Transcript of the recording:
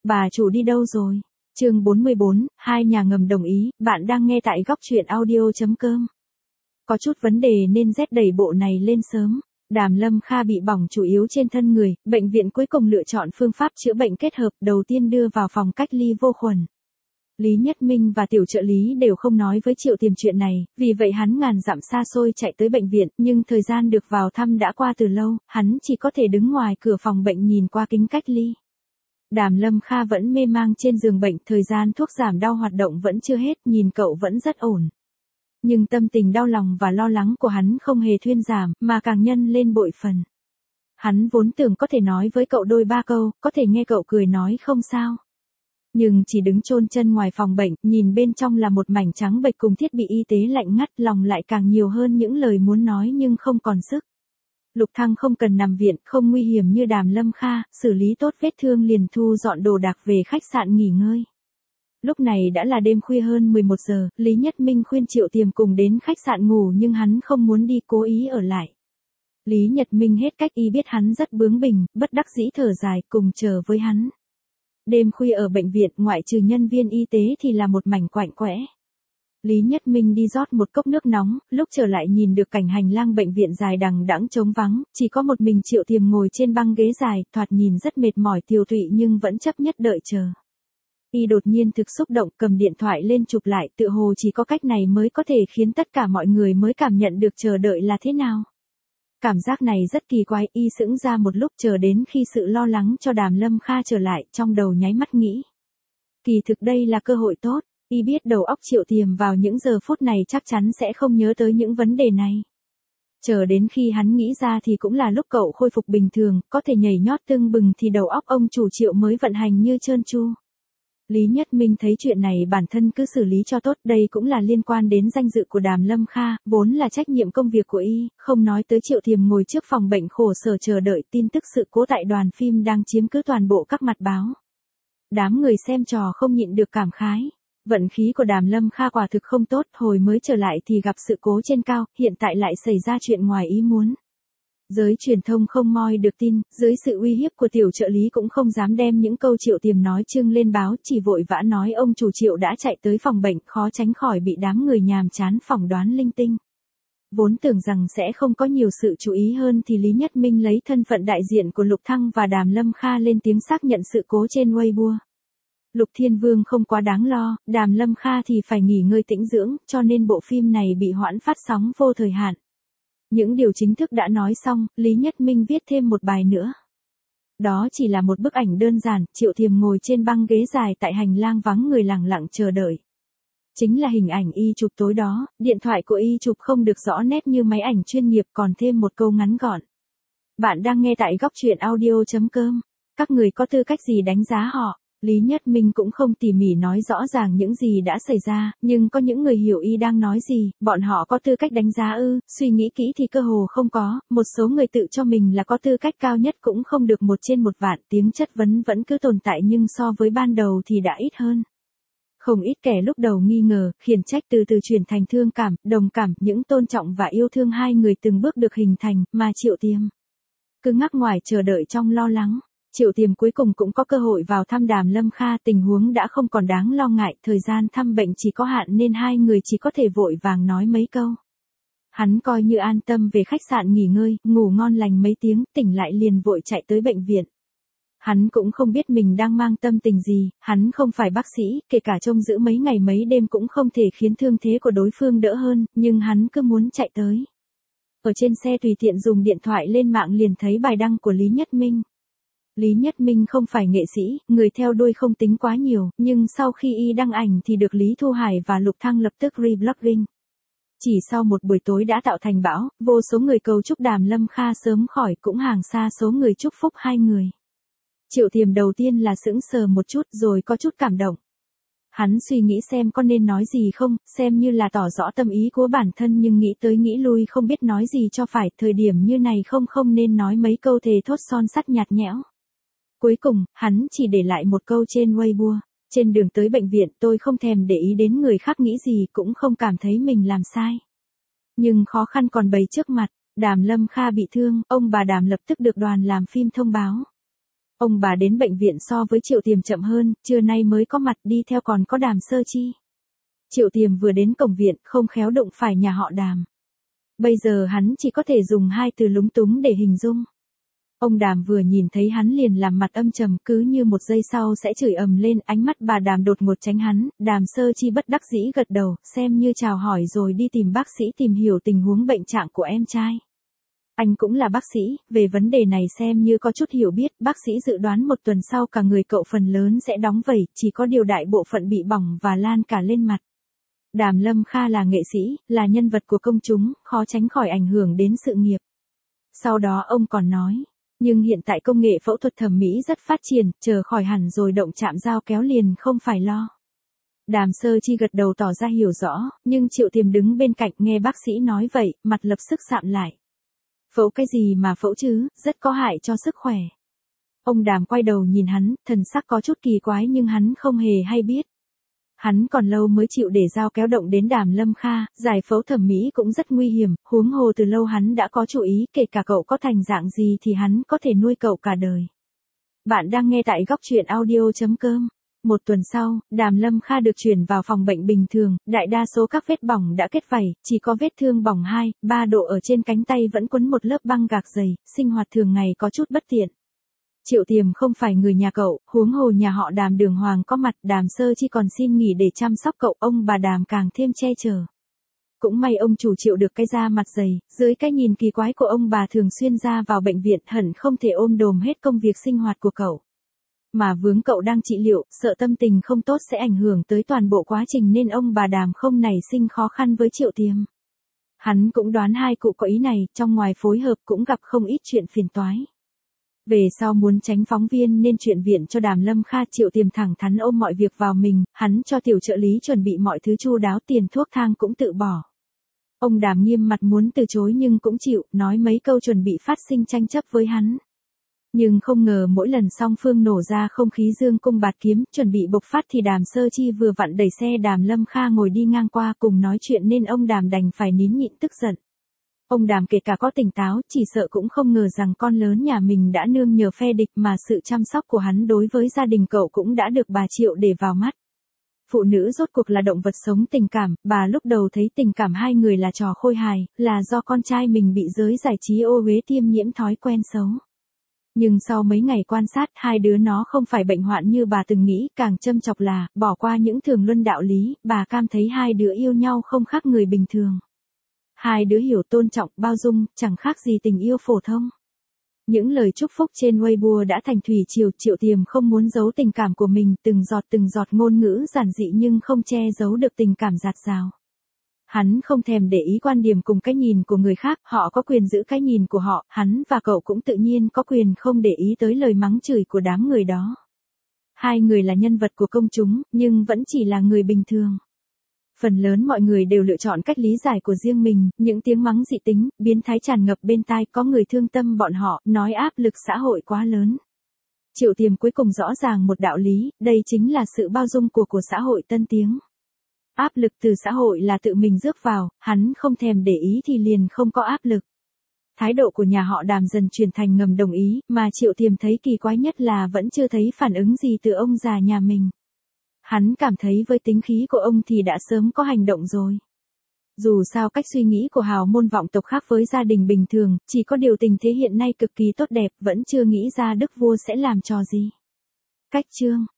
Bà chủ đi đâu rồi? Chương 44, hai nhà ngầm đồng ý, bạn đang nghe tại góc truyện audio.com. Có chút vấn đề nên Z đẩy bộ này lên sớm. Đàm Lâm Kha bị bỏng chủ yếu trên thân người, bệnh viện cuối cùng lựa chọn phương pháp chữa bệnh kết hợp, đầu tiên đưa vào phòng cách ly vô khuẩn. Lý Nhất Minh và tiểu trợ lý đều không nói với Triệu Tiềm chuyện này, vì vậy hắn ngàn dặm xa xôi chạy tới bệnh viện, nhưng thời gian được vào thăm đã qua từ lâu, hắn chỉ có thể đứng ngoài cửa phòng bệnh nhìn qua kính cách ly. Đàm Lâm Kha vẫn mê mang trên giường bệnh, thời gian thuốc giảm đau hoạt động vẫn chưa hết, nhìn cậu vẫn rất ổn. Nhưng tâm tình đau lòng và lo lắng của hắn không hề thuyên giảm, mà càng nhân lên bội phần. Hắn vốn tưởng có thể nói với cậu đôi ba câu, có thể nghe cậu cười nói không sao. Nhưng chỉ đứng chôn chân ngoài phòng bệnh, nhìn bên trong là một mảnh trắng bệch cùng thiết bị y tế lạnh ngắt, lòng lại càng nhiều hơn những lời muốn nói nhưng không còn sức. Lục Thăng không cần nằm viện, không nguy hiểm như Đàm Lâm Kha, xử lý tốt vết thương liền thu dọn đồ đạc về khách sạn nghỉ ngơi. Lúc này đã là đêm khuya hơn 11 giờ, Lý Nhất Minh khuyên Triệu Tiềm cùng đến khách sạn ngủ nhưng hắn không muốn đi, cố ý ở lại. Lý Nhất Minh hết cách, y biết hắn rất bướng bỉnh, bất đắc dĩ thở dài, cùng chờ với hắn. Đêm khuya ở bệnh viện, ngoại trừ nhân viên y tế thì là một mảnh quạnh quẽ. Lý Nhất Minh đi rót một cốc nước nóng, lúc trở lại nhìn được cảnh hành lang bệnh viện dài đằng đẵng trống vắng, chỉ có một mình Triệu Tiềm ngồi trên băng ghế dài, thoạt nhìn rất mệt mỏi tiều tụy nhưng vẫn chấp nhất đợi chờ. Y đột nhiên thực xúc động, cầm điện thoại lên chụp lại, tự hồ chỉ có cách này mới có thể khiến tất cả mọi người mới cảm nhận được chờ đợi là thế nào. Cảm giác này rất kỳ quái, y sững ra một lúc chờ đến khi sự lo lắng cho Đàm Lâm Kha trở lại, trong đầu nháy mắt nghĩ. Kỳ thực đây là cơ hội tốt, y biết đầu óc Triệu Tiềm vào những giờ phút này chắc chắn sẽ không nhớ tới những vấn đề này. Chờ đến khi hắn nghĩ ra thì cũng là lúc cậu khôi phục bình thường, có thể nhảy nhót tưng bừng thì đầu óc ông chủ Triệu mới vận hành như trơn tru. Lý Nhất Minh thấy chuyện này bản thân cứ xử lý cho tốt, đây cũng là liên quan đến danh dự của Đàm Lâm Kha, vốn là trách nhiệm công việc của y, không nói tới Triệu Tiềm ngồi trước phòng bệnh khổ sở chờ đợi tin tức sự cố tại đoàn phim đang chiếm cứ toàn bộ các mặt báo. Đám người xem trò không nhịn được cảm khái. Vận khí của Đàm Lâm Kha quả thực không tốt, hồi mới trở lại thì gặp sự cố trên cao, hiện tại lại xảy ra chuyện ngoài ý muốn. Giới truyền thông không moi được tin, dưới sự uy hiếp của tiểu trợ lý cũng không dám đem những câu Triệu Tiềm nói trưng lên báo, chỉ vội vã nói ông chủ Triệu đã chạy tới phòng bệnh, khó tránh khỏi bị đám người nhàm chán phỏng đoán linh tinh. Vốn tưởng rằng sẽ không có nhiều sự chú ý hơn thì Lý Nhất Minh lấy thân phận đại diện của Lục Thăng và Đàm Lâm Kha lên tiếng xác nhận sự cố trên Weibo. Lục Thiên Vương không quá đáng lo, Đàm Lâm Kha thì phải nghỉ ngơi tĩnh dưỡng, cho nên bộ phim này bị hoãn phát sóng vô thời hạn. Những điều chính thức đã nói xong, Lý Nhất Minh viết thêm một bài nữa. Đó chỉ là một bức ảnh đơn giản, Triệu Tiềm ngồi trên băng ghế dài tại hành lang vắng người lặng lặng chờ đợi. Chính là hình ảnh y chụp tối đó, điện thoại của y chụp không được rõ nét như máy ảnh chuyên nghiệp, còn thêm một câu ngắn gọn. Bạn đang nghe tại góc truyện audio.com. Các người có tư cách gì đánh giá họ? Lý Nhất Minh cũng không tỉ mỉ nói rõ ràng những gì đã xảy ra, nhưng có những người hiểu y đang nói gì, bọn họ có tư cách đánh giá ư, suy nghĩ kỹ thì cơ hồ không có, một số người tự cho mình là có tư cách cao nhất cũng không được 1 trên 1 vạn, tiếng chất vấn vẫn cứ tồn tại nhưng so với ban đầu thì đã ít hơn. Không ít kẻ lúc đầu nghi ngờ, khiển trách từ từ chuyển thành thương cảm, đồng cảm, những tôn trọng và yêu thương hai người từng bước được hình thành, mà Triệu Tiềm cứ ngắc ngoài chờ đợi trong lo lắng. Triệu Tiềm cuối cùng cũng có cơ hội vào thăm Đàm Lâm Kha, tình huống đã không còn đáng lo ngại, thời gian thăm bệnh chỉ có hạn nên hai người chỉ có thể vội vàng nói mấy câu. Hắn coi như an tâm về khách sạn nghỉ ngơi, ngủ ngon lành mấy tiếng, tỉnh lại liền vội chạy tới bệnh viện. Hắn cũng không biết mình đang mang tâm tình gì, hắn không phải bác sĩ, kể cả trông giữ mấy ngày mấy đêm cũng không thể khiến thương thế của đối phương đỡ hơn, nhưng hắn cứ muốn chạy tới. Ở trên xe tùy tiện dùng điện thoại lên mạng liền thấy bài đăng của Lý Nhất Minh. Lý Nhất Minh không phải nghệ sĩ, người theo đuôi không tính quá nhiều, nhưng sau khi y đăng ảnh thì được Lý Thu Hải và Lục Thăng lập tức reblogging. Chỉ sau một buổi tối đã tạo thành bão, vô số người cầu chúc Đàm Lâm Kha sớm khỏi, cũng hàng xa số người chúc phúc hai người. Triệu Tiềm đầu tiên là sững sờ một chút rồi có chút cảm động. Hắn suy nghĩ xem có nên nói gì không, xem như là tỏ rõ tâm ý của bản thân nhưng nghĩ tới nghĩ lui không biết nói gì cho phải, thời điểm như này không nên nói mấy câu thề thốt son sắt nhạt nhẽo. Cuối cùng, hắn chỉ để lại một câu trên Weibo, trên đường tới bệnh viện tôi không thèm để ý đến người khác nghĩ gì, cũng không cảm thấy mình làm sai. Nhưng khó khăn còn bày trước mặt, Đàm Lâm Kha bị thương, ông bà Đàm lập tức được đoàn làm phim thông báo. Ông bà đến bệnh viện so với Triệu Tiềm chậm hơn, trưa nay mới có mặt, đi theo còn có Đàm Sơ Chi. Triệu Tiềm vừa đến cổng viện, không khéo đụng phải nhà họ Đàm. Bây giờ hắn chỉ có thể dùng hai từ lúng túng để hình dung. Ông Đàm vừa nhìn thấy hắn liền làm mặt âm trầm, cứ như một giây sau sẽ chửi ầm lên. Ánh mắt bà Đàm đột ngột tránh hắn. Đàm Sơ Chi bất đắc dĩ gật đầu, xem như chào hỏi rồi đi tìm bác sĩ tìm hiểu tình huống bệnh trạng của em trai. Anh cũng là bác sĩ, về vấn đề này xem như có chút hiểu biết. Bác sĩ dự đoán một tuần sau cả người cậu phần lớn sẽ đóng vẩy, chỉ có điều đại bộ phận bị bỏng và lan cả lên mặt. Đàm Lâm Kha là nghệ sĩ, là nhân vật của công chúng, khó tránh khỏi ảnh hưởng đến sự nghiệp. Sau đó ông còn nói, nhưng hiện tại công nghệ phẫu thuật thẩm mỹ rất phát triển, chờ khỏi hẳn rồi động chạm dao kéo liền không phải lo. Đàm Sơ Chi gật đầu tỏ ra hiểu rõ, nhưng Triệu Tiềm đứng bên cạnh nghe bác sĩ nói vậy, mặt lập tức sạm lại. Phẫu cái gì mà phẫu chứ, rất có hại cho sức khỏe. Ông Đàm quay đầu nhìn hắn, thần sắc có chút kỳ quái nhưng hắn không hề hay biết. Hắn còn lâu mới chịu để dao kéo động đến Đàm Lâm Kha, giải phẫu thẩm mỹ cũng rất nguy hiểm, huống hồ từ lâu hắn đã có chủ ý, kể cả cậu có thành dạng gì thì hắn có thể nuôi cậu cả đời. Bạn đang nghe tại góc truyện audio.com. Một tuần sau, Đàm Lâm Kha được chuyển vào phòng bệnh bình thường, đại đa số các vết bỏng đã kết vảy, chỉ có vết thương bỏng 2, 3 độ ở trên cánh tay vẫn quấn một lớp băng gạc dày, sinh hoạt thường ngày có chút bất tiện. Triệu Tiềm không phải người nhà cậu, huống hồ nhà họ Đàm đường hoàng có mặt, Đàm Sơ Chi còn xin nghỉ để chăm sóc cậu, ông bà Đàm càng thêm che chở. Cũng may ông chủ Triệu được cái da mặt dày, dưới cái nhìn kỳ quái của ông bà thường xuyên ra vào bệnh viện hẳn không thể ôm đồm hết công việc sinh hoạt của cậu. Mà vướng cậu đang trị liệu, sợ tâm tình không tốt sẽ ảnh hưởng tới toàn bộ quá trình nên ông bà Đàm không nảy sinh khó khăn với Triệu Tiềm. Hắn cũng đoán hai cụ có ý này, trong ngoài phối hợp cũng gặp không ít chuyện phiền toái. Về sau muốn tránh phóng viên nên chuyển viện cho Đàm Lâm Kha, Triệu Tiềm thẳng thắn ôm mọi việc vào mình, hắn cho tiểu trợ lý chuẩn bị mọi thứ chu đáo, tiền thuốc thang cũng tự bỏ. Ông Đàm nghiêm mặt muốn từ chối nhưng cũng chịu, nói mấy câu chuẩn bị phát sinh tranh chấp với hắn. Nhưng không ngờ mỗi lần song phương nổ ra không khí dương cung bạt kiếm, chuẩn bị bộc phát thì Đàm Sơ Chi vừa vặn đẩy xe Đàm Lâm Kha ngồi đi ngang qua cùng nói chuyện nên ông Đàm đành phải nín nhịn tức giận. Ông Đàm kể cả có tỉnh táo, chỉ sợ cũng không ngờ rằng con lớn nhà mình đã nương nhờ phe địch mà sự chăm sóc của hắn đối với gia đình cậu cũng đã được bà Triệu để vào mắt. Phụ nữ rốt cuộc là động vật sống tình cảm, bà lúc đầu thấy tình cảm hai người là trò khôi hài, là do con trai mình bị giới giải trí ô uế tiêm nhiễm thói quen xấu. Nhưng sau mấy ngày quan sát, hai đứa nó không phải bệnh hoạn như bà từng nghĩ, càng châm chọc là, bỏ qua những thường luân đạo lý, bà cam thấy hai đứa yêu nhau không khác người bình thường. Hai đứa hiểu tôn trọng, bao dung, chẳng khác gì tình yêu phổ thông. Những lời chúc phúc trên Weibo đã thành thủy triều, Triệu Tiềm không muốn giấu tình cảm của mình, từng giọt ngôn ngữ giản dị nhưng không che giấu được tình cảm dạt dào. Hắn không thèm để ý quan điểm cùng cái nhìn của người khác, họ có quyền giữ cái nhìn của họ, hắn và cậu cũng tự nhiên có quyền không để ý tới lời mắng chửi của đám người đó. Hai người là nhân vật của công chúng, nhưng vẫn chỉ là người bình thường. Phần lớn mọi người đều lựa chọn cách lý giải của riêng mình, những tiếng mắng dị tính, biến thái tràn ngập bên tai, có người thương tâm bọn họ, nói áp lực xã hội quá lớn. Triệu Tiềm cuối cùng rõ ràng một đạo lý, đây chính là sự bao dung của xã hội tân tiến. Áp lực từ xã hội là tự mình rước vào, hắn không thèm để ý thì liền không có áp lực. Thái độ của nhà họ Đàm dần chuyển thành ngầm đồng ý, mà Triệu Tiềm thấy kỳ quái nhất là vẫn chưa thấy phản ứng gì từ ông già nhà mình. Hắn cảm thấy với tính khí của ông thì đã sớm có hành động rồi. Dù sao cách suy nghĩ của hào môn vọng tộc khác với gia đình bình thường, chỉ có điều tình thế hiện nay cực kỳ tốt đẹp, vẫn chưa nghĩ ra đức vua sẽ làm trò gì. Cách chương